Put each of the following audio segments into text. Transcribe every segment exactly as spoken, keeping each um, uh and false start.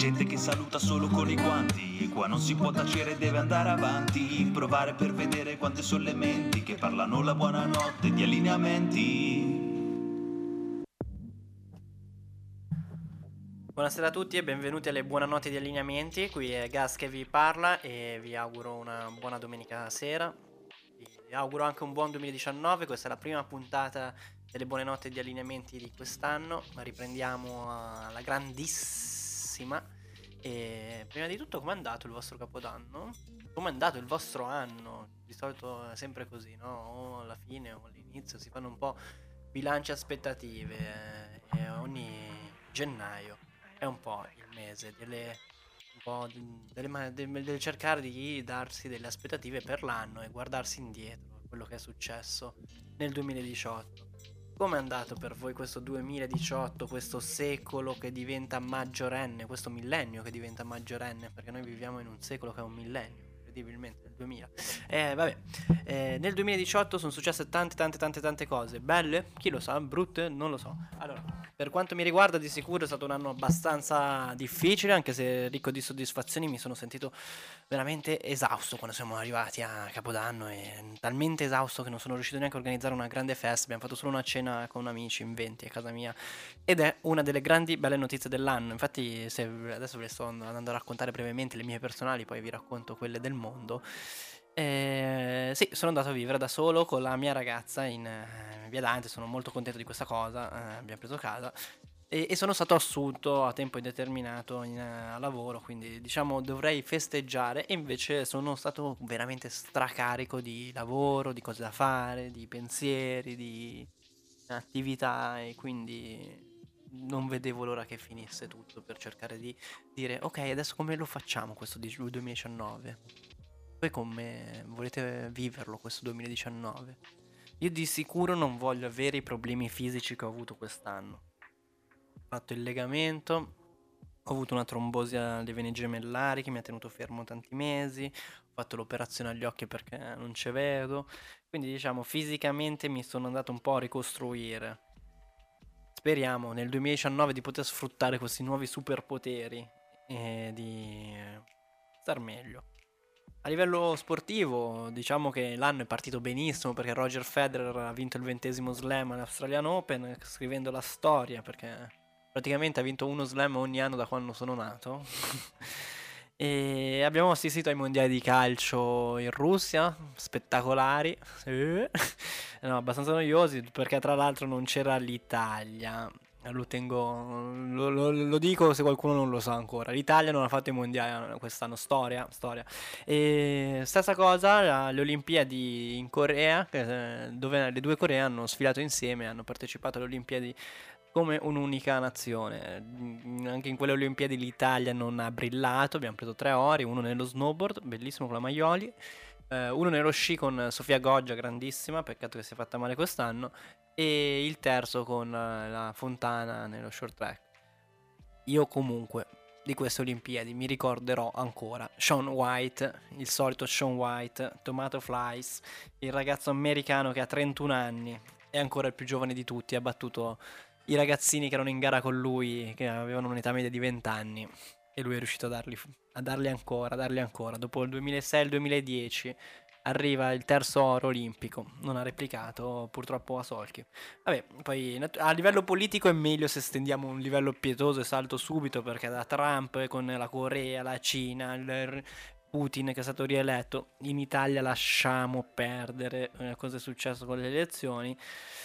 gente che saluta solo con i guanti, e qua non si può tacere, deve andare avanti, provare per vedere quante sono le menti che parlano la buonanotte di allineamenti. Buonasera a tutti e benvenuti alle Buonanotte di Allineamenti. Qui è Gas che vi parla e vi auguro una buona domenica sera. Vi auguro anche un buon duemiladiciannove. Questa è la prima puntata delle Buonanotte di Allineamenti di quest'anno, ma riprendiamo alla grandissima. E prima di tutto, com'è andato il vostro capodanno? Com'è andato il vostro anno? Di solito è sempre così, no? O alla fine o all'inizio si fanno un po' bilanci aspettative eh, e ogni gennaio è un po' il mese delle, un po' di- delle ma- del, del cercare di darsi delle aspettative per l'anno e guardarsi indietro a quello che è successo nel duemiladiciotto. Come è andato per voi questo duemiladiciotto, questo secolo che diventa maggiorenne, questo millennio che diventa maggiorenne, perché noi viviamo in un secolo che è un millennio, incredibilmente, nel duemila. Eh, vabbè, eh, nel duemiladiciotto sono successe tante tante tante tante cose, belle, chi lo sa, brutte, non lo so. Allora, per quanto mi riguarda di sicuro è stato un anno abbastanza difficile, anche se ricco di soddisfazioni. Mi sono sentito veramente esausto quando siamo arrivati a Capodanno, e talmente esausto che non sono riuscito neanche a organizzare una grande festa. Abbiamo fatto solo una cena con amici in venti a casa mia ed è una delle grandi belle notizie dell'anno. Infatti, se adesso ve le sto andando a raccontare brevemente le mie personali, poi vi racconto quelle del mondo. Eh, sì, sono andato a vivere da solo con la mia ragazza in eh, Via Dante, sono molto contento di questa cosa, eh, abbiamo preso casa e, e sono stato assunto a tempo indeterminato in, eh, a lavoro, quindi diciamo dovrei festeggiare e invece sono stato veramente stracarico di lavoro, di cose da fare, di pensieri, di attività, e quindi non vedevo l'ora che finisse tutto per cercare di dire ok, adesso come lo facciamo questo di- duemiladiciannove? Voi come volete viverlo questo duemiladiciannove? Io di sicuro non voglio avere i problemi fisici che ho avuto quest'anno. Ho fatto il legamento, ho avuto una trombosi alle vene gemellari che mi ha tenuto fermo tanti mesi, ho fatto l'operazione agli occhi perché non ci vedo, quindi diciamo fisicamente mi sono andato un po' a ricostruire. Speriamo nel duemiladiciannove di poter sfruttare questi nuovi superpoteri e di star meglio. A livello sportivo, diciamo che l'anno è partito benissimo perché Roger Federer ha vinto il ventesimo slam all'Australian Open, scrivendo la storia, perché praticamente ha vinto uno slam ogni anno da quando sono nato. E abbiamo assistito ai mondiali di calcio in Russia, spettacolari, sì. No, abbastanza noiosi perché tra l'altro non c'era l'Italia. Lo tengo, lo, lo- lo dico se qualcuno non lo sa ancora. L'Italia non ha fatto i mondiali quest'anno, storia, storia. E stessa cosa, la- le Olimpiadi in Corea, che, eh, dove le due Coree hanno sfilato insieme, hanno partecipato alle Olimpiadi come un'unica nazione. Mm, Anche in quelle Olimpiadi l'Italia non ha brillato, abbiamo preso tre ori, uno nello snowboard, bellissimo con la Maioli, eh, uno nello sci con Sofia Goggia, grandissima, peccato che si è fatta male quest'anno, e il terzo con eh, la Fontana nello short track. Io comunque di queste Olimpiadi mi ricorderò ancora Shaun White, il solito Shaun White, Tomato Flies, il ragazzo americano che ha trentuno anni, è ancora il più giovane di tutti, ha battuto i ragazzini che erano in gara con lui, che avevano un'età media di venti anni, e lui è riuscito a darli, a darli ancora, a darli ancora. Dopo il duemilasei e il duemiladieci arriva il terzo oro olimpico, non ha replicato purtroppo a Solchi. Vabbè, poi nat- a livello politico è meglio se stendiamo un livello pietoso e salto subito, perché da Trump con la Corea, la Cina, il Putin che è stato rieletto, in Italia lasciamo perdere eh, cosa è successo con le elezioni.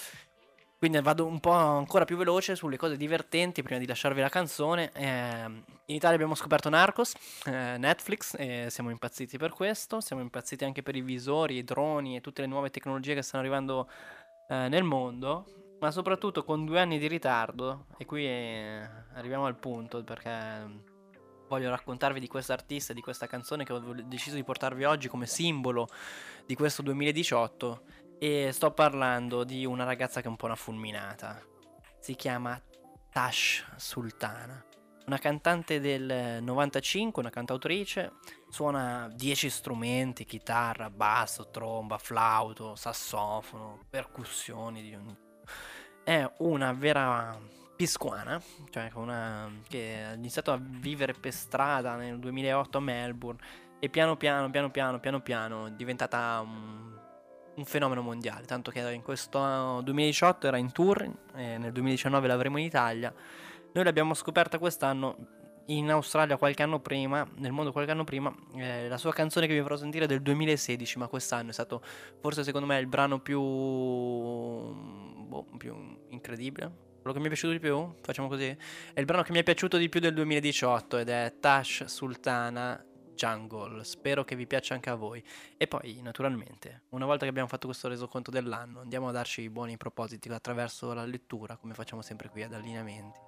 Quindi vado un po' ancora più veloce sulle cose divertenti prima di lasciarvi la canzone. Ehm, in Italia abbiamo scoperto Narcos, eh, Netflix, e siamo impazziti per questo. Siamo impazziti anche per i visori, i droni e tutte le nuove tecnologie che stanno arrivando eh, nel mondo. Ma soprattutto con due anni di ritardo. E qui eh, arriviamo al punto, perché voglio raccontarvi di questa artista e di questa canzone che ho vol- deciso di portarvi oggi come simbolo di questo duemiladiciotto. E sto parlando di una ragazza che è un po' una fulminata. Si chiama Tash Sultana. Una cantante del novantacinque, una cantautrice, suona dieci strumenti, chitarra, basso, tromba, flauto, sassofono, percussioni di ogni... È una vera piscuana, cioè una che ha iniziato a vivere per strada nel duemilaotto a Melbourne e piano piano, piano piano, piano piano è diventata un, un fenomeno mondiale, tanto che in questo duemiladiciotto era in tour, e nel duemiladiciannove l'avremo in Italia. Noi l'abbiamo scoperta quest'anno in Australia qualche anno prima, nel mondo qualche anno prima. Eh, la sua canzone che vi farò sentire è del duemilasedici, ma quest'anno è stato forse secondo me il brano più, boh, più incredibile. Quello che mi è piaciuto di più, facciamo così, è il brano che mi è piaciuto di più del duemiladiciotto ed è Tash Sultana Jungle. Spero che vi piaccia anche a voi. E poi, naturalmente, una volta che abbiamo fatto questo resoconto dell'anno, andiamo a darci i buoni propositi attraverso la lettura, come facciamo sempre qui ad Allineamenti.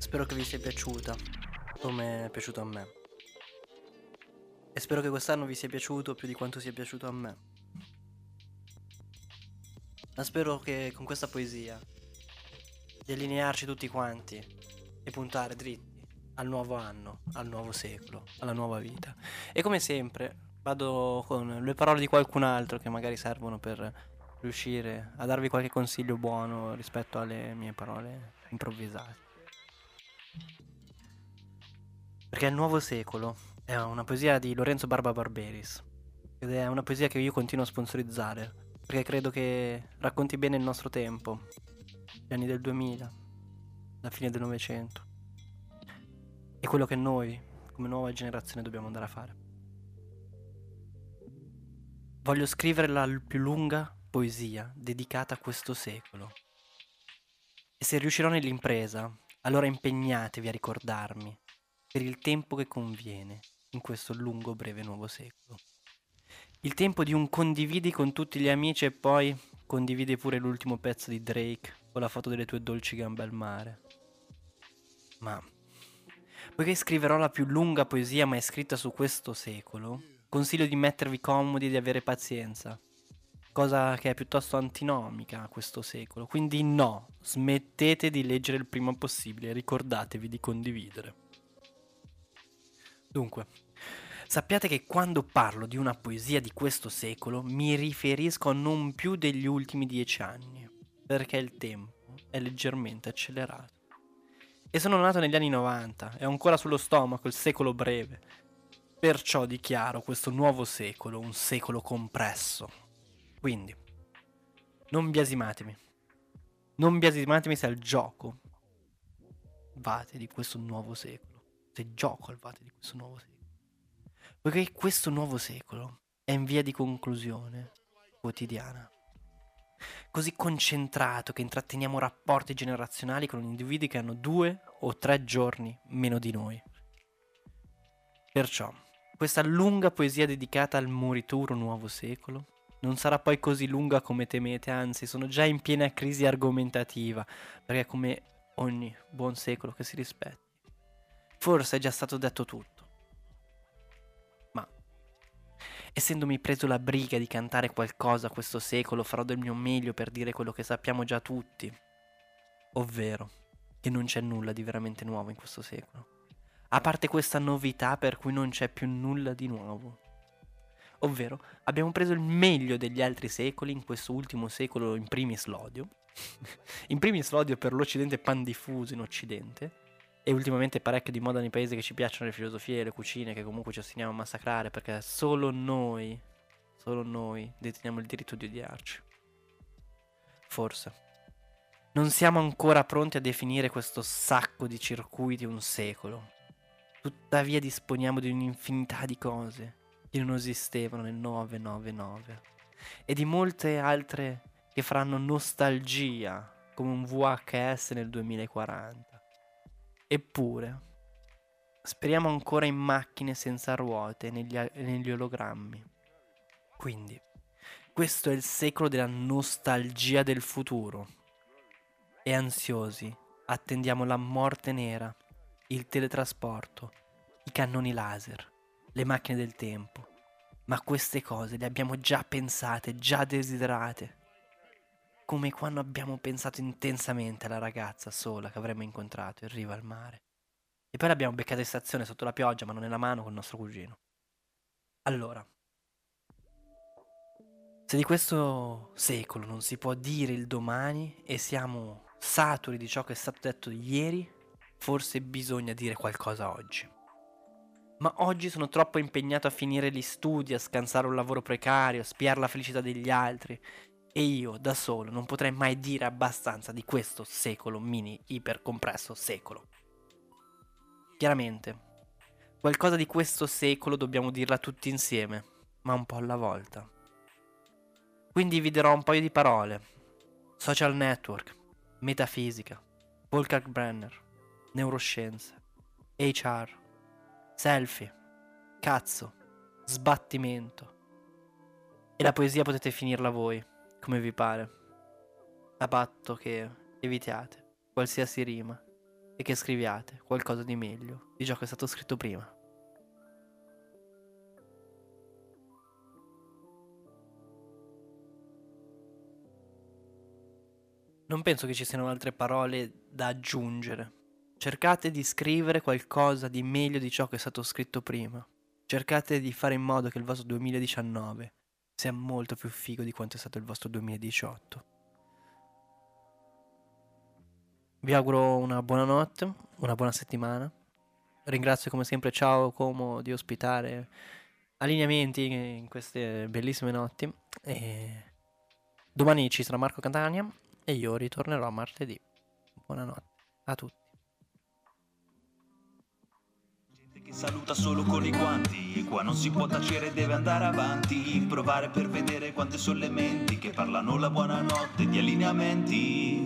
Spero che vi sia piaciuta, come è piaciuto a me. E spero che quest'anno vi sia piaciuto più di quanto sia piaciuto a me. Ma spero che con questa poesia di allinearci tutti quanti e puntare dritti al nuovo anno, al nuovo secolo, alla nuova vita. E come sempre vado con le parole di qualcun altro che magari servono per riuscire a darvi qualche consiglio buono rispetto alle mie parole improvvisate. Perché il nuovo secolo è una poesia di Lorenzo Barba Barberis ed è una poesia che io continuo a sponsorizzare perché credo che racconti bene il nostro tempo, gli anni del duemila, la fine del Novecento e quello che noi come nuova generazione dobbiamo andare a fare. Voglio scrivere la più lunga poesia dedicata a questo secolo e se riuscirò nell'impresa allora impegnatevi a ricordarmi per il tempo che conviene in questo lungo breve nuovo secolo. Il tempo di un condividi con tutti gli amici e poi condividi pure l'ultimo pezzo di Drake o la foto delle tue dolci gambe al mare. Ma poiché scriverò la più lunga poesia mai scritta su questo secolo, consiglio di mettervi comodi e di avere pazienza, cosa che è piuttosto antinomica a questo secolo. Quindi no, smettete di leggere il prima possibile e ricordatevi di condividere. Dunque, sappiate che quando parlo di una poesia di questo secolo mi riferisco a non più degli ultimi dieci anni, perché il tempo è leggermente accelerato. E sono nato negli anni novanta, e ho ancora sullo stomaco il secolo breve. Perciò dichiaro questo nuovo secolo un secolo compresso. Quindi, non biasimatemi. Non biasimatemi se al gioco vate di questo nuovo secolo. Se gioco al vate di questo nuovo secolo. Poiché questo nuovo secolo è in via di conclusione quotidiana. Così concentrato che intratteniamo rapporti generazionali con individui che hanno due o tre giorni meno di noi. Perciò, questa lunga poesia dedicata al morituro nuovo secolo non sarà poi così lunga come temete, anzi sono già in piena crisi argomentativa, perché come ogni buon secolo che si rispetti, forse è già stato detto tutto. Essendomi preso la briga di cantare qualcosa questo secolo, farò del mio meglio per dire quello che sappiamo già tutti, ovvero che non c'è nulla di veramente nuovo in questo secolo, a parte questa novità per cui non c'è più nulla di nuovo. Ovvero, abbiamo preso il meglio degli altri secoli in questo ultimo secolo, in primis l'odio, in primis l'odio per l'Occidente pan diffuso in Occidente, e ultimamente parecchio di moda nei paesi che ci piacciono le filosofie e le cucine che comunque ci ostiniamo a massacrare perché solo noi, solo noi deteniamo il diritto di odiarci. Forse. Non siamo ancora pronti a definire questo sacco di circuiti un secolo. Tuttavia disponiamo di un'infinità di cose che non esistevano nel novecentonovantanove e di molte altre che faranno nostalgia come un V H S nel duemilaquaranta. Eppure, speriamo ancora in macchine senza ruote negli, negli ologrammi. Quindi, questo è il secolo della nostalgia del futuro. E ansiosi, attendiamo la morte nera, il teletrasporto, i cannoni laser, le macchine del tempo. Ma queste cose le abbiamo già pensate, già desiderate. Come quando abbiamo pensato intensamente alla ragazza sola che avremmo incontrato in riva al mare. E poi l'abbiamo beccata in stazione sotto la pioggia, mano nella mano con il nostro cugino. Allora, se di questo secolo non si può dire il domani e siamo saturi di ciò che è stato detto ieri, forse bisogna dire qualcosa oggi. Ma oggi sono troppo impegnato a finire gli studi, a scansare un lavoro precario, a spiare la felicità degli altri. E io, da solo, non potrei mai dire abbastanza di questo secolo mini ipercompresso secolo. Chiaramente, qualcosa di questo secolo dobbiamo dirla tutti insieme, ma un po' alla volta. Quindi vi dirò un paio di parole. Social network, metafisica, Volker Brenner, neuroscienze, H R, selfie, cazzo, sbattimento. E la poesia potete finirla voi, come vi pare, a patto che evitiate qualsiasi rima e che scriviate qualcosa di meglio di ciò che è stato scritto prima. Non penso che ci siano altre parole da aggiungere. Cercate di scrivere qualcosa di meglio di ciò che è stato scritto prima. Cercate di fare in modo che il vostro duemiladiciannove sia molto più figo di quanto è stato il vostro duemiladiciotto. Vi auguro una buona notte, una buona settimana. Ringrazio come sempre Ciao Como di ospitare Allineamenti in queste bellissime notti. E domani ci sarà Marco Catania e io ritornerò martedì. Buonanotte a tutti. Gente che saluta solo con i guanti, qua non si può tacere, deve andare avanti, provare per vedere quante sono le menti che parlano la buonanotte di allineamenti.